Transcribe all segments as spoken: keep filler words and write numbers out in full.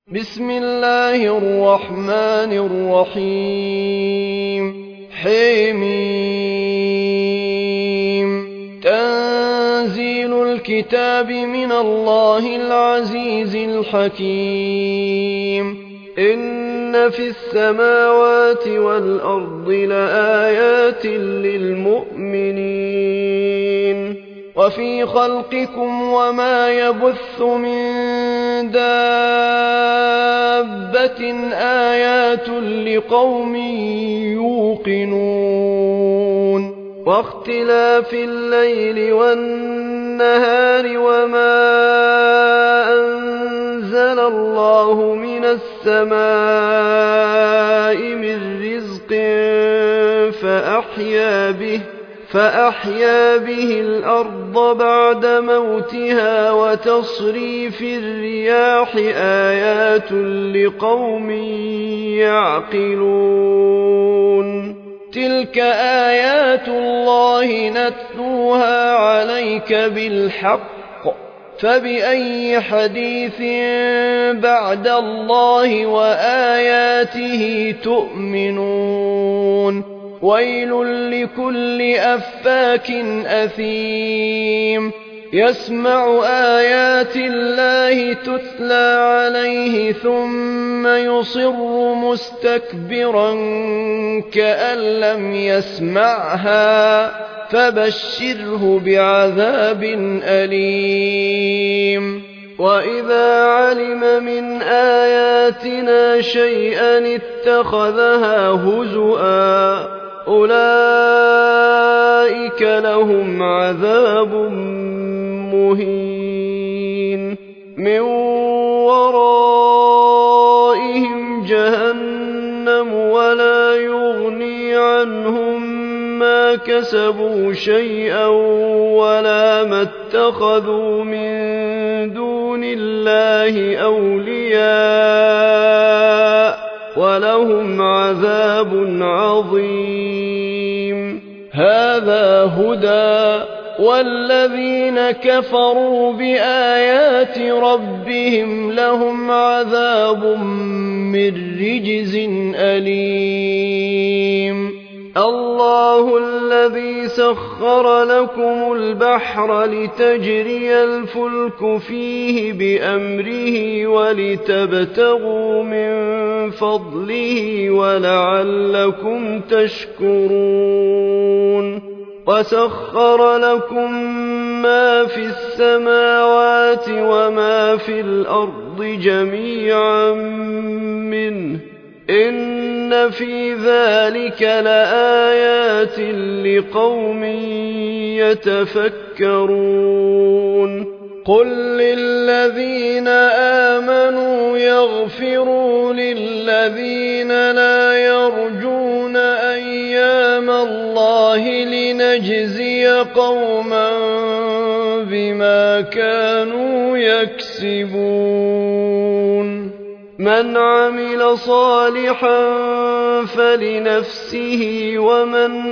بسم الله الرحمن الرحيم حميم تنزيل الكتاب من الله العزيز الحكيم إن في السماوات والأرض لآيات للمؤمنين وفي خلقكم وما يبث من دابة آيات لقوم يوقنون واختلاف الليل والنهار وما أنزل الله من السماء من رزق فأحيا به فأحيا به الأرض بعد موتها وتصريف الرياح آيات لقوم يعقلون تلك آيات الله نتلوها عليك بالحق فبأي حديث بعد الله وآياته تؤمنون ويل لكل أفاك أثيم يسمع آيات الله تتلى عليه ثم يصر مستكبرا كأن لم يسمعها فبشره بعذاب أليم وإذا علم من آياتنا شيئا اتخذها هزؤا أولئك لهم عذاب مهين من ورائهم جهنم ولا يغني عنهم ما كسبوا شيئا ولا ما اتخذوا من دون الله أولياء ولهم عذاب عظيم هذا هدى والذين كفروا بآيات ربهم لهم عذاب من رجز أليم الله الذي سخر لكم البحر لتجري الفلك فيه بأمره ولتبتغوا من فضله ولعلكم تشكرون وسخر لكم ما في السماوات وما في الأرض جميعا منه إن في ذلك لآيات لقوم يتفكرون قل للذين آمنوا يغفروا للذين لا يرجون أيام الله لنجزي قوما بما كانوا يكسبون من عمل صالحا فلنفسه ومن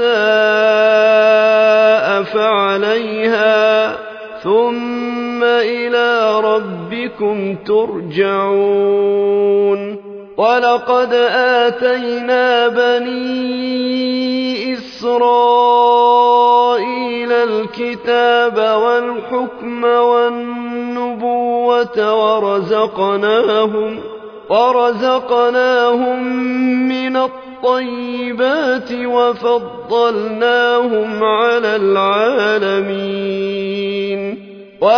أساء فعليها ثم إلى ربكم ترجعون ولقد آتينا بني إسرائيل الكتاب والحكم والنبوة ورزقناهم ورزقناهم من الطيبات وفضلناهم على العالمين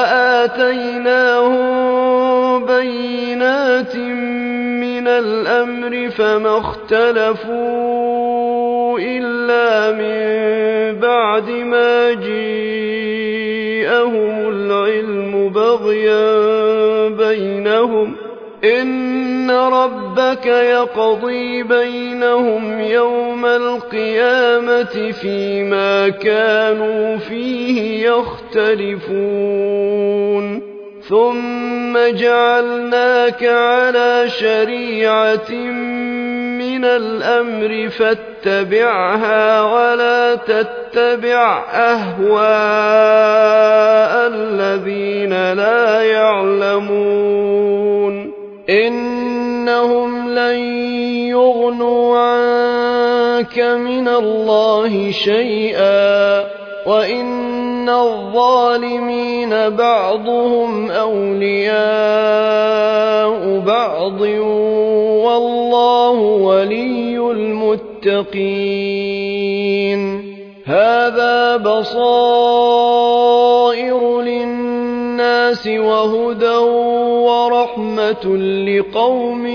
وآتيناهم بينات من الأمر فما اختلفوا إلا من بعد ما جاءهم العلم بغيا بينهم إن ربك يقضي بينهم يوم القيامة فيما كانوا فيه يختلفون ثم جعلناك على شريعة من الأمر فاتبعها ولا تتبع أهواء الذين لا يعلمون إنهم لن يغنوا عنك من الله شيئا وإن الظالمين بعضهم أولياء بعض والله ولي المتقين هذا بصائر للناس وهدى ورحمة لقوم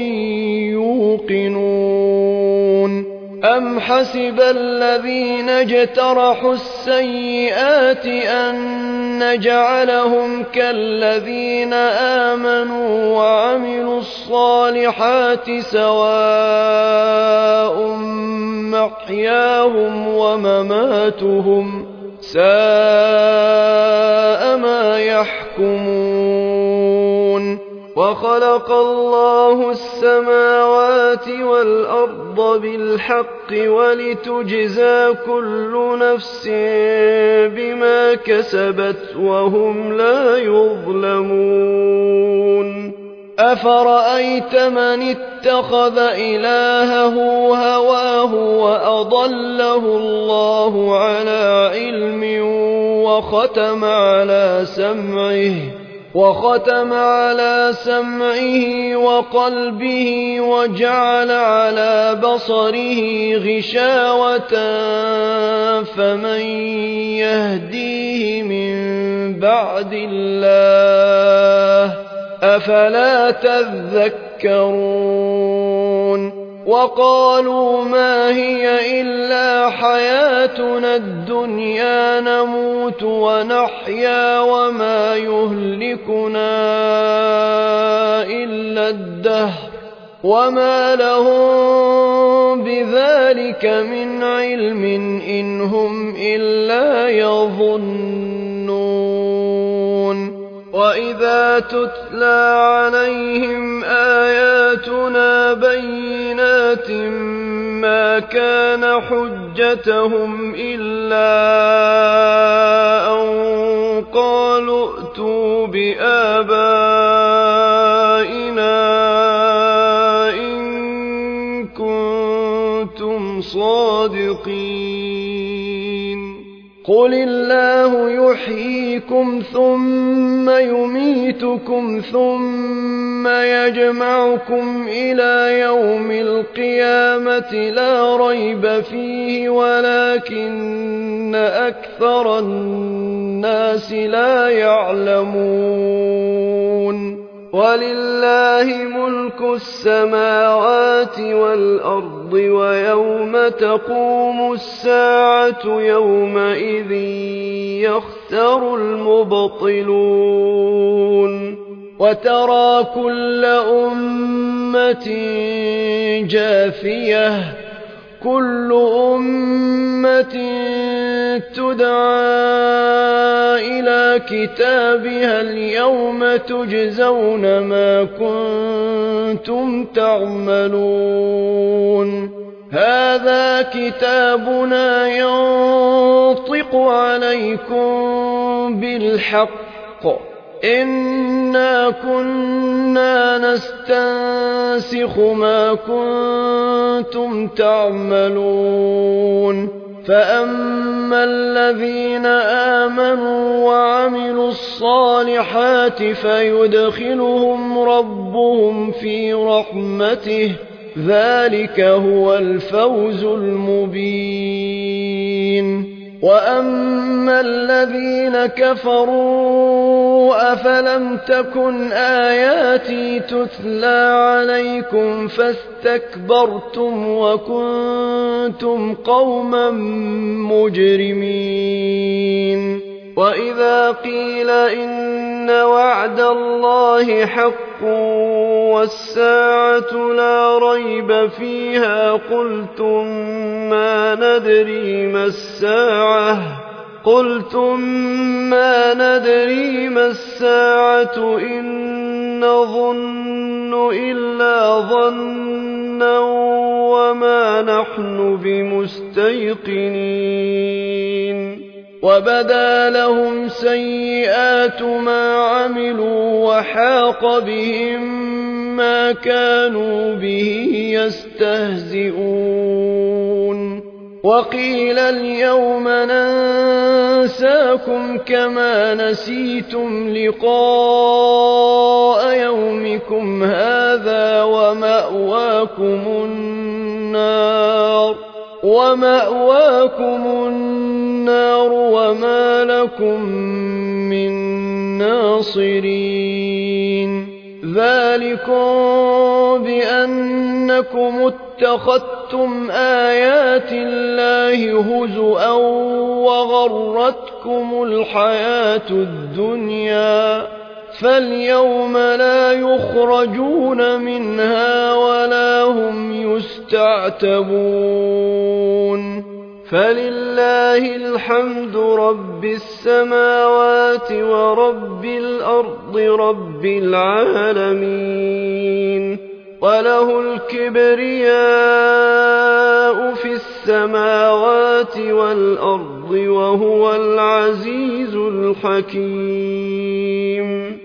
يوقنون أم حسب الذين اجترحوا السيئات أن نجعلهم كالذين آمنوا وعملوا الصالحات سواء محياهم ومماتهم ساء ما يحكمون وخلق الله السماوات والأرض بالحق ولتجزى كل نفس بما كسبت وهم لا يظلمون أفرأيت من اتخذ إلهه هواه وأضله الله على علم وختم على سمعه وختم على سمعه وقلبه وجعل على بصره غشاوة فمن يهديه من بعد الله أفلا تذكرون وقالوا ما هي إلا حياتنا الدنيا نموت ونحيا وما يهلكنا إلا الدهر وما لهم بذلك من علم إن هم إلا يظنون وإذا تتلى عليهم آياتنا بينات ما كان حجتهم إلا أن قالوا ائتوا بآبائنا إن كنتم صادقين قل الله يحييكم ثم يميتكم ثم يجمعكم إلى يوم القيامة لا ريب فيه ولكن أكثر الناس لا يعلمون ولله ملك السماوات والأرض ويوم تقوم الساعة يومئذ يخسر المبطلون وترى كل أمة جاثية كل أمة تدعى إلى كتابها اليوم تجزون ما كنتم تعملون هذا كتابنا ينطق عليكم بالحق إنا كنا نستنسخ ما كنتم تعملون فأما الذين آمنوا وعملوا الصالحات فيدخلهم ربهم في رحمته ذلك هو الفوز المبين وأما الذين كفروا أفلم تكن آياتي تتلى عليكم فاستكبرتم وكنتم قوما مجرمين وإذا قيل إن وعد الله حق والساعة لا ريب فيها قلتم ما ندري ما الساعة قلتم ما ندري ما الساعة إن نظن إلا ظنا وما نحن بمستيقنين وبدا لهم سيئات ما عملوا وحاق بهم ما كانوا به يستهزئون وقيل اليوم ننساكم كما نسيتم لقاء يومكم هذا ومأواكم النار ومأواكم النار وما لكم من ناصرين ذلكم بأنكم اتخذتم آيات الله هزؤا وغرتكم الحياة الدنيا فاليوم لا يخرجون منها ولا هم يستعتبون فلله الحمد رب السماوات ورب الأرض رب العالمين وله الكبرياء في السماوات والأرض وهو العزيز الحكيم